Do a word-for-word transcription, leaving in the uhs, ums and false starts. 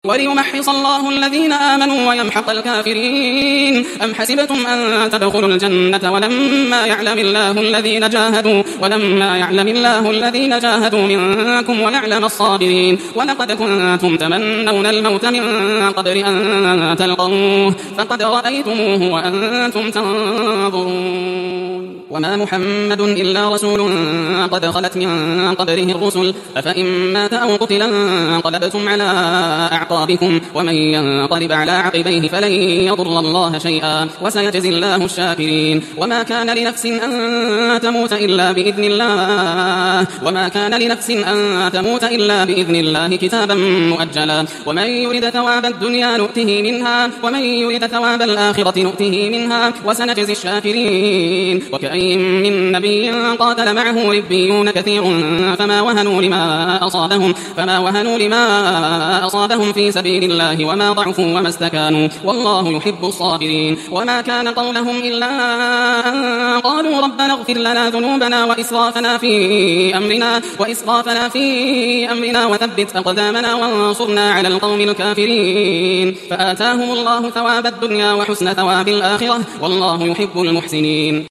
وليمحص الله الذين آمنوا ويمحق الكافرين. أم حسبتم أن تدخلوا الجنة ولما يعلم الله الذين جاهدوا ولما يعلم الله الذين جاهدوا منكم ويعلم الصابرين. ولقد كنتم تمنون الموت من قبل أن تلقوه فقد رأيتموه وأنتم تنظرون. وما محمد إلا رسول قد خلت من قبله الرسل أفإن مات أو قتل انقلبتم على أعقابكم ومن ينقلب على عقبيه فلن يضر الله شيئا وسيجزي الله الشاكرين. وما كان لنفس أن تموت إلا بإذن الله وما كان لنفس أن تموت إلا بإذن الله كتابا مؤجلا. ومن يرد ثواب الدنيا نؤته منها ومن يرد ثواب الآخرة نؤته منها وسنجزي الشاكرين. وكأين من نبي قاتل معه ربيون كثير فما وهنوا لما أصابهم فما وهنوا لما أصابهم في سبيل الله وما ضعفوا وما استكانوا والله يحب الصابرين. وما كان قولهم إلا أن قالوا ربنا اغفر لنا ذنوبنا وإسرافنا في أمرنا وإسرافنا في أمرنا وثبت أقدامنا وانصرنا على القوم الكافرين. فآتاهم الله ثواب الدنيا وحسن ثواب الآخرة والله يحب المحسنين.